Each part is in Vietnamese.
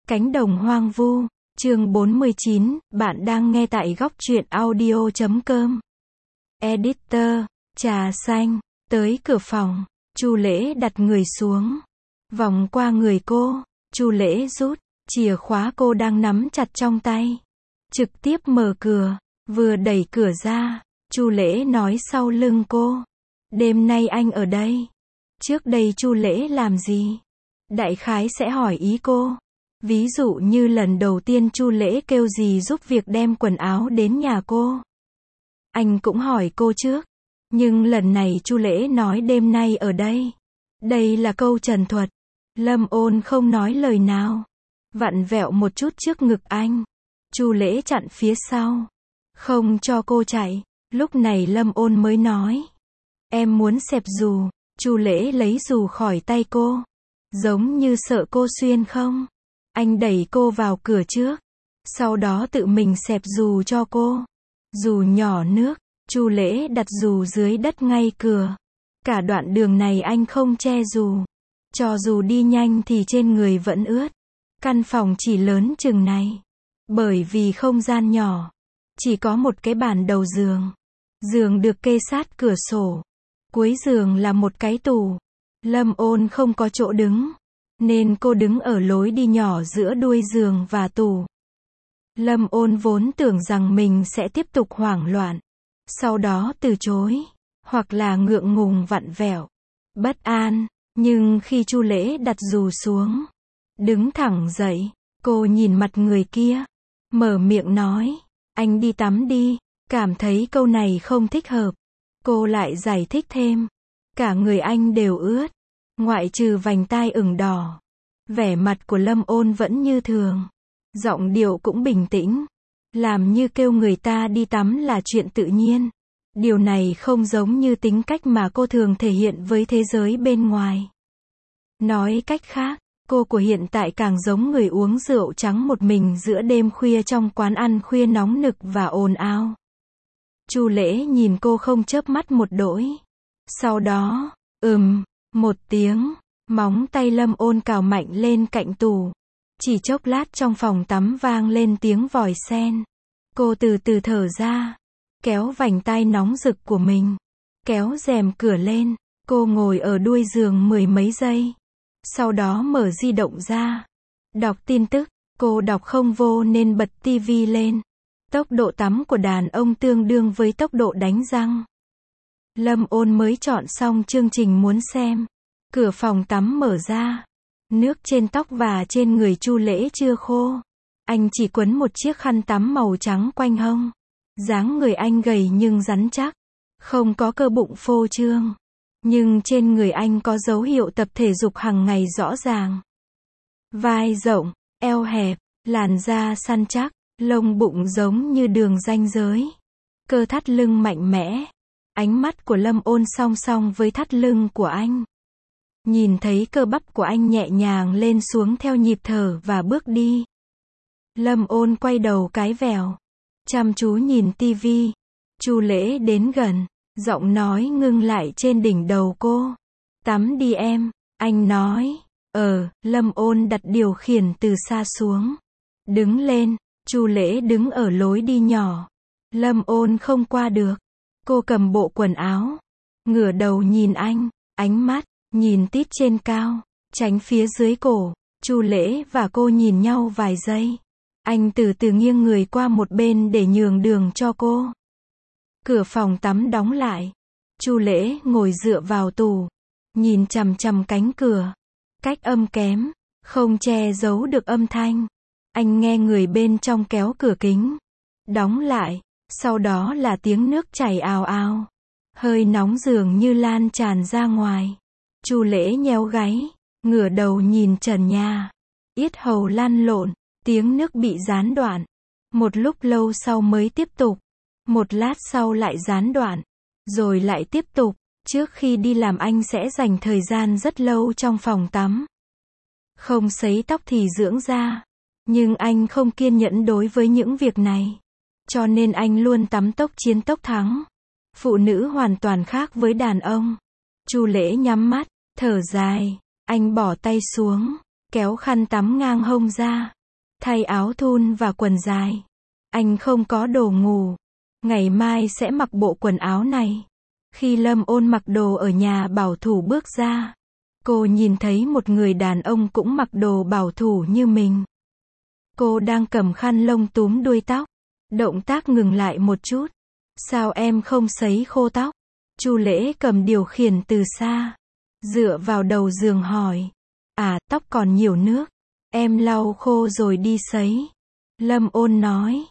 Cánh đồng hoang vu, chương 49, bạn đang nghe tại góc truyện audio.com. Editor, trà xanh, tới cửa phòng, Chu Lễ đặt người xuống. Vòng qua người cô, Chu Lễ rút chìa khóa cô đang nắm chặt trong tay. Trực tiếp mở cửa, vừa đẩy cửa ra, Chu Lễ nói sau lưng cô. Đêm nay anh ở đây. Trước đây Chu Lễ làm gì? Đại khái sẽ hỏi ý cô. Ví dụ như lần đầu tiên Chu Lễ kêu dì giúp việc đem quần áo đến nhà cô. Anh cũng hỏi cô trước. Nhưng lần này Chu Lễ nói đêm nay ở đây. Đây là câu trần thuật. Lâm Ôn không nói lời nào. Vặn vẹo một chút trước ngực anh. Chu Lễ chặn phía sau. Không cho cô chạy. Lúc này Lâm Ôn mới nói. Em muốn xẹp dù. Chu Lễ lấy dù khỏi tay cô. Giống như sợ cô xuyên không? Anh đẩy cô vào cửa trước. Sau đó tự mình xẹp dù cho cô. Dù nhỏ nước. Chu Lễ đặt dù dưới đất ngay cửa. Cả đoạn đường này anh không che dù. Cho dù đi nhanh thì trên người vẫn ướt. Căn phòng chỉ lớn chừng này. Bởi vì không gian nhỏ. Chỉ có một cái bàn đầu giường. Giường được kê sát cửa sổ. Cuối giường là một cái tủ. Lâm Ôn không có chỗ đứng. Nên cô đứng ở lối đi nhỏ giữa đuôi giường và tủ. Lâm Ôn vốn tưởng rằng mình sẽ tiếp tục hoảng loạn. Sau đó từ chối. Hoặc là ngượng ngùng vặn vẹo. Bất an. Nhưng khi Chu Lễ đặt dù xuống. Đứng thẳng dậy. Cô nhìn mặt người kia. Mở miệng nói. Anh đi tắm đi. Cảm thấy câu này không thích hợp. Cô lại giải thích thêm. Cả người anh đều ướt. Ngoại trừ vành tai ửng đỏ. Vẻ mặt của Lâm Ôn vẫn như thường. Giọng điệu cũng bình tĩnh. Làm như kêu người ta đi tắm là chuyện tự nhiên. Điều này không giống như tính cách mà cô thường thể hiện với thế giới bên ngoài. Nói cách khác, cô của hiện tại càng giống người uống rượu trắng một mình giữa đêm khuya trong quán ăn khuya nóng nực và ồn ào. Chu Lễ nhìn cô không chớp mắt một đỗi. Sau đó, một tiếng, móng tay Lâm Ôn cào mạnh lên cạnh tủ. Chỉ chốc lát trong phòng tắm vang lên tiếng vòi sen. Cô từ từ thở ra, kéo vành tai nóng rực của mình, kéo rèm cửa lên. Cô ngồi ở đuôi giường mười mấy giây. Sau đó mở di động ra. Đọc tin tức, cô đọc không vô nên bật tivi lên. Tốc độ tắm của đàn ông tương đương với tốc độ đánh răng. Lâm Ôn mới chọn xong chương trình muốn xem. Cửa phòng tắm mở ra. Nước trên tóc và trên người Chu Lễ chưa khô. Anh chỉ quấn một chiếc khăn tắm màu trắng quanh hông. Dáng người anh gầy nhưng rắn chắc. Không có cơ bụng phô trương. Nhưng trên người anh có dấu hiệu tập thể dục hàng ngày rõ ràng. Vai rộng, eo hẹp, làn da săn chắc, lông bụng giống như đường ranh giới. Cơ thắt lưng mạnh mẽ. Ánh mắt của Lâm Ôn song song với thắt lưng của anh. Nhìn thấy cơ bắp của anh nhẹ nhàng lên xuống theo nhịp thở và bước đi. Lâm Ôn quay đầu cái vèo. Chăm chú nhìn tivi. Chu Lễ đến gần. Giọng nói ngưng lại trên đỉnh đầu cô. Tắm đi em. Anh nói. Lâm Ôn đặt điều khiển từ xa xuống. Đứng lên. Chu Lễ đứng ở lối đi nhỏ. Lâm Ôn không qua được. Cô cầm bộ quần áo. Ngửa đầu nhìn anh. Ánh mắt nhìn tít trên cao. Tránh phía dưới cổ. Chu Lễ và cô nhìn nhau vài giây. Anh từ từ nghiêng người qua một bên để nhường đường cho cô. Cửa phòng tắm đóng lại. Chu Lễ ngồi dựa vào tủ. Nhìn chằm chằm cánh cửa. Cách âm kém. Không che giấu được âm thanh. Anh nghe người bên trong kéo cửa kính. Đóng lại. Sau đó là tiếng nước chảy ào ào. Hơi nóng dường như lan tràn ra ngoài. Chu Lễ nheo gáy. Ngửa đầu nhìn trần nhà. Yết hầu lăn lộn. Tiếng nước bị gián đoạn. Một lúc lâu sau mới tiếp tục. Một lát sau lại gián đoạn. Rồi lại tiếp tục. Trước khi đi làm anh sẽ dành thời gian rất lâu trong phòng tắm. Không sấy tóc thì dưỡng da. Nhưng anh không kiên nhẫn đối với những việc này. Cho nên anh luôn tắm tốc chiến tốc thắng. Phụ nữ hoàn toàn khác với đàn ông. Chu Lễ nhắm mắt, thở dài. Anh bỏ tay xuống. Kéo khăn tắm ngang hông ra. thay áo thun và quần dài. Anh không có đồ ngủ. Ngày mai sẽ mặc bộ quần áo này. Khi Lâm Ôn mặc đồ ở nhà bảo thủ bước ra, cô nhìn thấy một người đàn ông cũng mặc đồ bảo thủ như mình. Cô đang cầm khăn lông túm đuôi tóc. Động tác ngừng lại một chút. Sao em không sấy khô tóc? Chu Lễ cầm điều khiển từ xa, dựa vào đầu giường hỏi. À, tóc còn nhiều nước. Em lau khô rồi đi sấy. Lâm Ôn nói.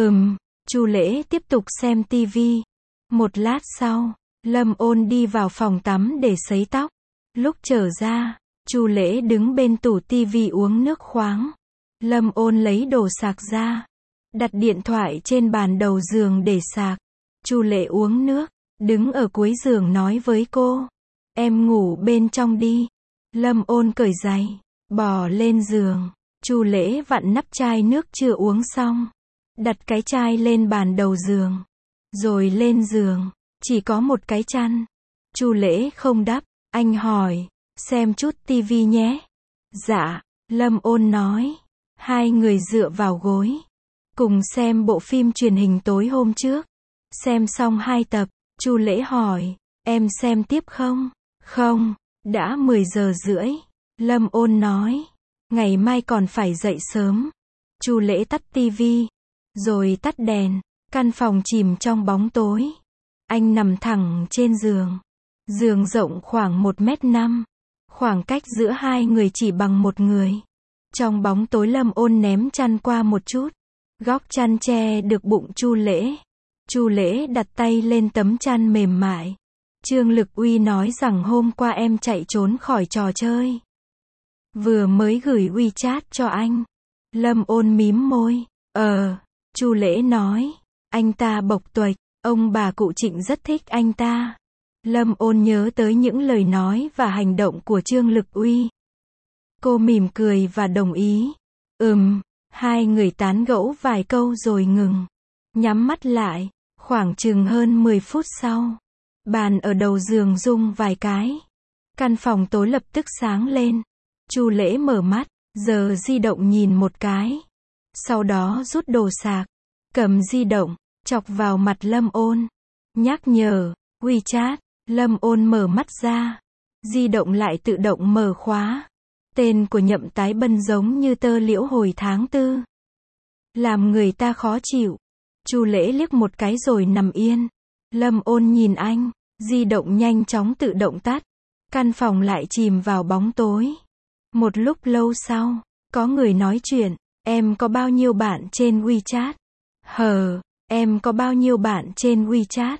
Chu Lễ tiếp tục xem tivi. Một lát sau, Lâm Ôn đi vào phòng tắm để sấy tóc. Lúc trở ra, Chu Lễ đứng bên tủ tivi uống nước khoáng. Lâm Ôn lấy đồ sạc ra, đặt điện thoại trên bàn đầu giường để sạc. Chu Lễ uống nước, đứng ở cuối giường nói với cô. Em ngủ bên trong đi. Lâm Ôn cởi giày, bò lên giường. Chu Lễ vặn nắp chai nước chưa uống xong, đặt cái chai lên bàn đầu giường, rồi lên giường. Chỉ có một cái chăn. Chu Lễ không đáp, anh hỏi, xem chút tivi nhé. Dạ, Lâm Ôn nói. Hai người dựa vào gối, cùng xem bộ phim truyền hình tối hôm trước. Xem xong 2 tập, Chu Lễ hỏi, em xem tiếp không? Không, đã 10 giờ rưỡi. Lâm Ôn nói, ngày mai còn phải dậy sớm. Chu Lễ tắt tivi, rồi tắt đèn. Căn phòng chìm trong bóng tối. Anh nằm thẳng trên giường. Giường rộng khoảng 1m5. Khoảng cách giữa hai người chỉ bằng một người. Trong bóng tối Lâm Ôn ném chăn qua một chút. Góc chăn che được bụng Chu Lễ. Chu Lễ đặt tay lên tấm chăn mềm mại. Trương Lực Uy nói rằng hôm qua em chạy trốn khỏi trò chơi. Vừa mới gửi WeChat cho anh. Lâm Ôn mím môi. Chu Lễ nói. Anh ta bộc tuệch. Ông bà cụ Trịnh rất thích anh ta. Lâm Ôn nhớ tới những lời nói và hành động của Trương Lực Uy. Cô mỉm cười và đồng ý. Hai người tán gẫu vài câu rồi ngừng. Nhắm mắt lại. Khoảng chừng hơn 10 phút sau, bàn ở đầu giường rung vài cái. Căn phòng tối lập tức sáng lên. Chu Lễ mở mắt, giờ di động nhìn một cái. Sau đó rút đồ sạc, cầm di động, chọc vào mặt Lâm Ôn. Nhắc nhở, WeChat. Lâm Ôn mở mắt ra. Di động lại tự động mở khóa. Tên của Nhậm Tái Bân giống như tơ liễu hồi tháng 4. Làm người ta khó chịu. Chu Lễ liếc một cái rồi nằm yên. Lâm Ôn nhìn anh. Di động nhanh chóng tự động tắt. Căn phòng lại chìm vào bóng tối. Một lúc lâu sau, có người nói chuyện. Em có bao nhiêu bạn trên WeChat? Em có bao nhiêu bạn trên WeChat?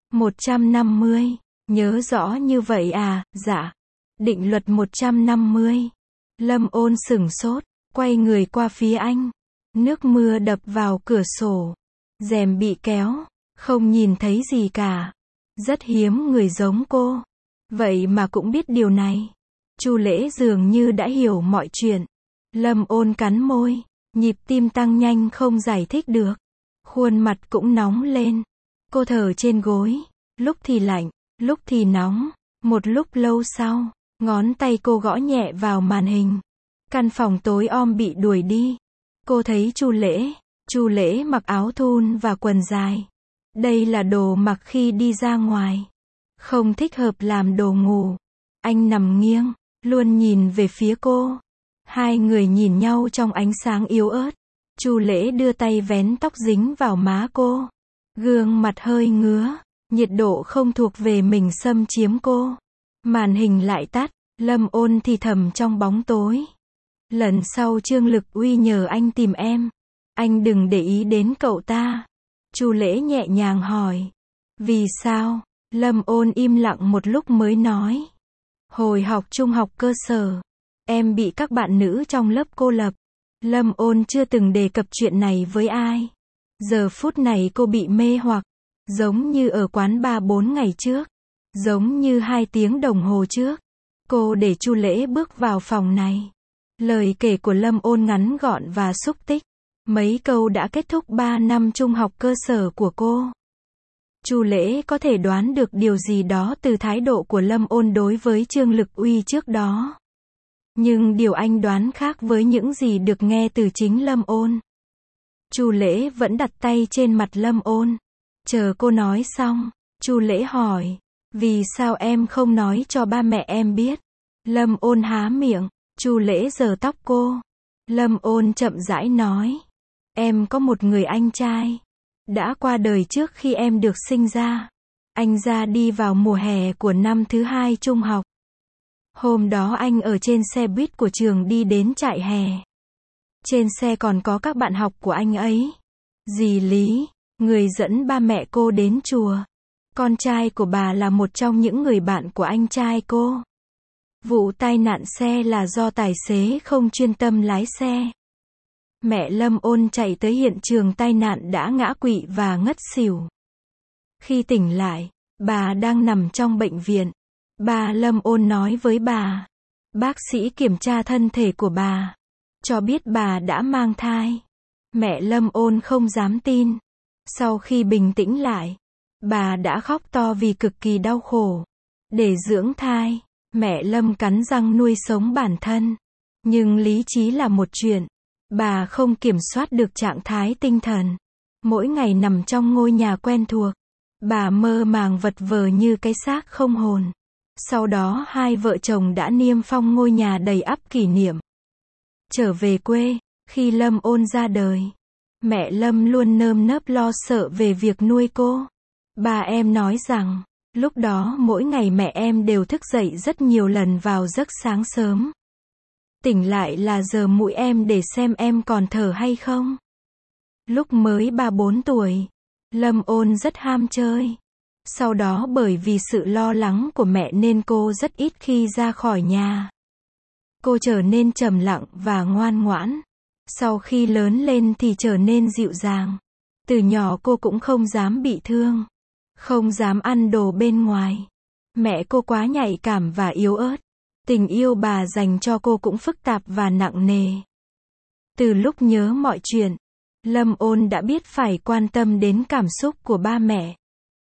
150. Nhớ rõ như vậy à? Dạ. Định luật 150. Lâm Ôn sửng sốt, quay người qua phía anh. Nước mưa đập vào cửa sổ. Rèm bị kéo, không nhìn thấy gì cả. Rất hiếm người giống cô. Vậy mà cũng biết điều này. Chu Lễ dường như đã hiểu mọi chuyện. Lâm Ôn cắn môi, nhịp tim tăng nhanh không giải thích được. Khuôn mặt cũng nóng lên. Cô thở trên gối, lúc thì lạnh, lúc thì nóng. Một lúc lâu sau, ngón tay cô gõ nhẹ vào màn hình. Căn phòng tối om bị đuổi đi. Cô thấy Chu Lễ mặc áo thun và quần dài. Đây là đồ mặc khi đi ra ngoài. Không thích hợp làm đồ ngủ. Anh nằm nghiêng, luôn nhìn về phía cô. Hai người nhìn nhau trong ánh sáng yếu ớt. Chu Lễ đưa tay vén tóc dính vào má cô. Gương mặt hơi ngứa. Nhiệt độ không thuộc về mình xâm chiếm cô. Màn hình lại tắt. Lâm Ôn thì thầm trong bóng tối. Lần sau Trương Lực Uy nhờ anh tìm em. Anh đừng để ý đến cậu ta. Chu Lễ nhẹ nhàng hỏi. Vì sao? Lâm Ôn im lặng một lúc mới nói. Hồi học trung học cơ sở, em bị các bạn nữ trong lớp cô lập. Lâm Ôn chưa từng đề cập chuyện này với ai. Giờ phút này cô bị mê hoặc. Giống như ở quán bar 4 ngày trước. Giống như 2 tiếng đồng hồ trước. Cô để Chu Lễ bước vào phòng này. Lời kể của Lâm Ôn ngắn gọn và xúc tích. Mấy câu đã kết thúc 3 năm trung học cơ sở của cô. Chu Lễ có thể đoán được điều gì đó từ thái độ của Lâm Ôn đối với Trương Lực Uy trước đó. Nhưng điều anh đoán khác với những gì được nghe từ chính Lâm Ôn. Chu Lễ vẫn đặt tay trên mặt Lâm Ôn. Chờ cô nói xong, Chu Lễ hỏi, vì sao em không nói cho ba mẹ em biết? Lâm Ôn há miệng, Chu Lễ giở tóc cô. Lâm Ôn chậm rãi nói, em có một người anh trai, đã qua đời trước khi em được sinh ra. Anh ra đi vào mùa hè của năm thứ 2 trung học. Hôm đó anh ở trên xe buýt của trường đi đến trại hè. Trên xe còn có các bạn học của anh ấy. Dì Lý, người dẫn ba mẹ cô đến chùa. Con trai của bà là một trong những người bạn của anh trai cô. Vụ tai nạn xe là do tài xế không chuyên tâm lái xe. Mẹ Lâm Ôn chạy tới hiện trường tai nạn đã ngã quỵ và ngất xỉu. Khi tỉnh lại, bà đang nằm trong bệnh viện. Bà Lâm Ôn nói với bà. Bác sĩ kiểm tra thân thể của bà, cho biết bà đã mang thai. Mẹ Lâm Ôn không dám tin. Sau khi bình tĩnh lại, bà đã khóc to vì cực kỳ đau khổ. Để dưỡng thai, mẹ Lâm cắn răng nuôi sống bản thân. Nhưng lý trí là một chuyện. Bà không kiểm soát được trạng thái tinh thần. Mỗi ngày nằm trong ngôi nhà quen thuộc, bà mơ màng vật vờ như cái xác không hồn. Sau đó hai vợ chồng đã niêm phong ngôi nhà đầy ắp kỷ niệm. Trở về quê, khi Lâm Ôn ra đời, mẹ Lâm luôn nơm nớp lo sợ về việc nuôi cô. Bà em nói rằng, lúc đó mỗi ngày mẹ em đều thức dậy rất nhiều lần vào giấc sáng sớm. Tỉnh lại là giờ mũi em để xem em còn thở hay không. Lúc mới 3-4 tuổi, Lâm Ôn rất ham chơi. Sau đó bởi vì sự lo lắng của mẹ nên cô rất ít khi ra khỏi nhà. Cô trở nên trầm lặng và ngoan ngoãn. Sau khi lớn lên thì trở nên dịu dàng. Từ nhỏ cô cũng không dám bị thương, không dám ăn đồ bên ngoài. Mẹ cô quá nhạy cảm và yếu ớt. Tình yêu bà dành cho cô cũng phức tạp và nặng nề. Từ lúc nhớ mọi chuyện, Lâm Ôn đã biết phải quan tâm đến cảm xúc của ba mẹ.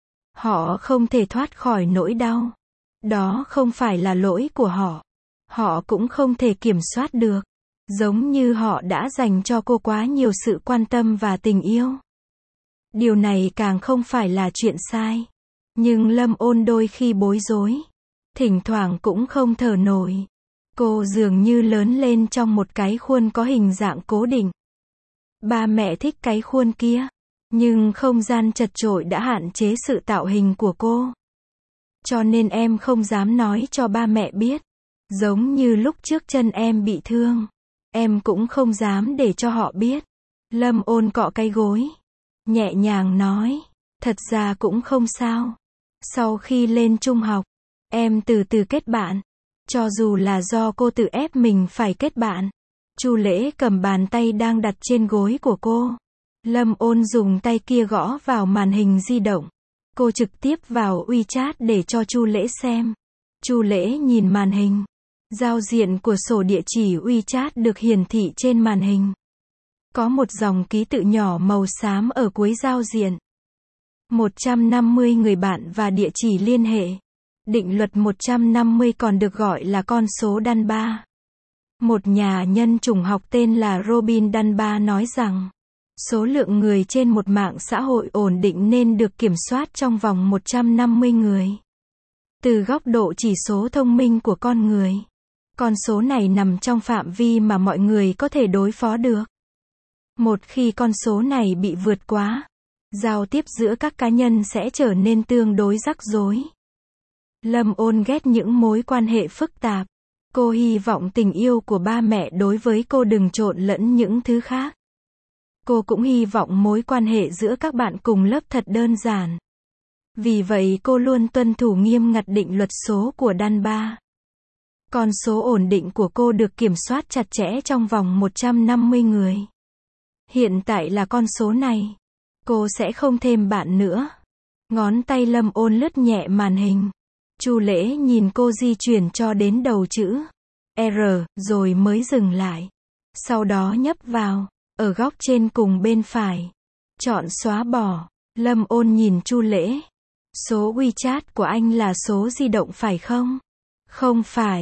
Họ không thể thoát khỏi nỗi đau. Đó không phải là lỗi của họ. Họ cũng không thể kiểm soát được. Giống như họ đã dành cho cô quá nhiều sự quan tâm và tình yêu. Điều này càng không phải là chuyện sai. Nhưng Lâm Ôn đôi khi bối rối. Thỉnh thoảng cũng không thở nổi. Cô dường như lớn lên trong một cái khuôn có hình dạng cố định. Ba mẹ thích cái khuôn kia. Nhưng không gian chật chội đã hạn chế sự tạo hình của cô. Cho nên em không dám nói cho ba mẹ biết. Giống như lúc trước chân em bị thương. Em cũng không dám để cho họ biết. Lâm Ôn cọ cái gối. Nhẹ nhàng nói. Thật ra cũng không sao. Sau khi lên trung học, em từ từ kết bạn. Cho dù là do cô tự ép mình phải kết bạn. Chu Lễ cầm bàn tay đang đặt trên gối của cô. Lâm Ôn dùng tay kia gõ vào màn hình di động. Cô trực tiếp vào WeChat để cho Chu Lễ xem. Chu Lễ nhìn màn hình. Giao diện của sổ địa chỉ WeChat được hiển thị trên màn hình. Có một dòng ký tự nhỏ màu xám ở cuối giao diện. 150 người bạn và địa chỉ liên hệ. Định luật 150 còn được gọi là con số Dunbar. Một nhà nhân chủng học tên là Robin Dunbar nói rằng, số lượng người trên một mạng xã hội ổn định nên được kiểm soát trong vòng 150 người. Từ góc độ chỉ số thông minh của con người, con số này nằm trong phạm vi mà mọi người có thể đối phó được. Một khi con số này bị vượt quá, giao tiếp giữa các cá nhân sẽ trở nên tương đối rắc rối. Lâm Ôn ghét những mối quan hệ phức tạp. Cô hy vọng tình yêu của ba mẹ đối với cô đừng trộn lẫn những thứ khác. Cô cũng hy vọng mối quan hệ giữa các bạn cùng lớp thật đơn giản. Vì vậy cô luôn tuân thủ nghiêm ngặt định luật số của Dunbar. Con số ổn định của cô được kiểm soát chặt chẽ trong vòng 150 người. Hiện tại là con số này. Cô sẽ không thêm bạn nữa. Ngón tay Lâm Ôn lướt nhẹ màn hình. Chu Lễ nhìn cô di chuyển cho đến đầu chữ R, rồi mới dừng lại. Sau đó nhấp vào, ở góc trên cùng bên phải. Chọn xóa bỏ. Lâm Ôn nhìn Chu Lễ. Số WeChat của anh là số di động phải không? Không phải.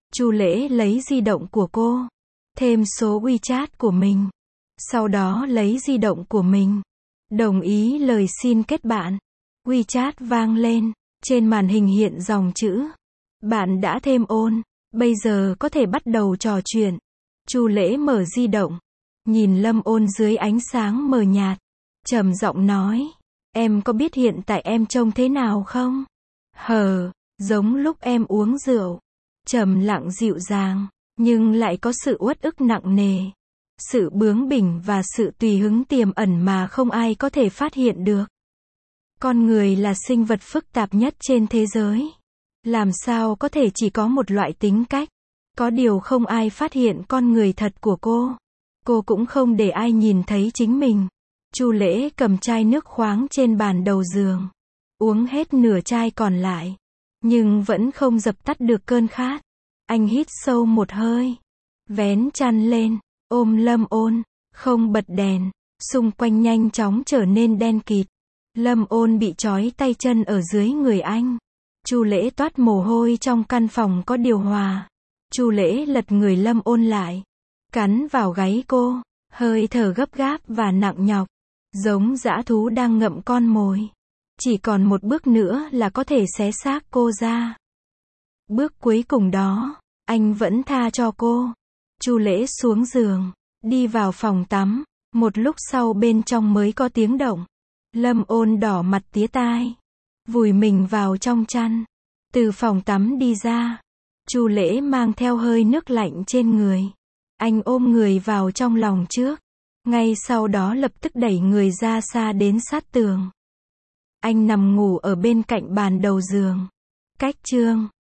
Chu Lễ lấy di động của cô, thêm số WeChat của mình. Sau đó lấy di động của mình, đồng ý lời xin kết bạn. WeChat vang lên, trên màn hình hiện dòng chữ: bạn đã thêm ôn, bây giờ có thể bắt đầu trò chuyện. Chu Lễ mở di động, nhìn Lâm Ôn dưới ánh sáng mờ nhạt, trầm giọng nói: em có biết hiện tại em trông thế nào không? Giống lúc em uống rượu. Trầm lặng dịu dàng, nhưng lại có sự uất ức nặng nề. Sự bướng bỉnh và sự tùy hứng tiềm ẩn mà không ai có thể phát hiện được. Con người là sinh vật phức tạp nhất trên thế giới. Làm sao có thể chỉ có một loại tính cách? Có điều không ai phát hiện con người thật của cô. Cô cũng không để ai nhìn thấy chính mình. Chu Lễ cầm chai nước khoáng trên bàn đầu giường, uống hết nửa chai còn lại, nhưng vẫn không dập tắt được cơn khát. Anh hít sâu một hơi, vén chăn lên, ôm Lâm Ôn, không bật đèn, xung quanh nhanh chóng trở nên đen kịt. Lâm Ôn bị trói tay chân ở dưới người anh. Chu Lễ toát mồ hôi trong căn phòng có điều hòa. Chu Lễ lật người Lâm Ôn lại, cắn vào gáy cô, hơi thở gấp gáp và nặng nhọc, giống dã thú đang ngậm con mồi. Chỉ còn một bước nữa là có thể xé xác cô ra. Bước cuối cùng đó, anh vẫn tha cho cô. Chu Lễ xuống giường, đi vào phòng tắm. Một lúc sau bên trong mới có tiếng động. Lâm Ôn đỏ mặt tía tai, vùi mình vào trong chăn. Từ phòng tắm đi ra, Chu Lễ mang theo hơi nước lạnh trên người. Anh ôm người vào trong lòng trước, ngay sau đó lập tức đẩy người ra xa đến sát tường. Anh nằm ngủ ở bên cạnh bàn đầu giường, cách chương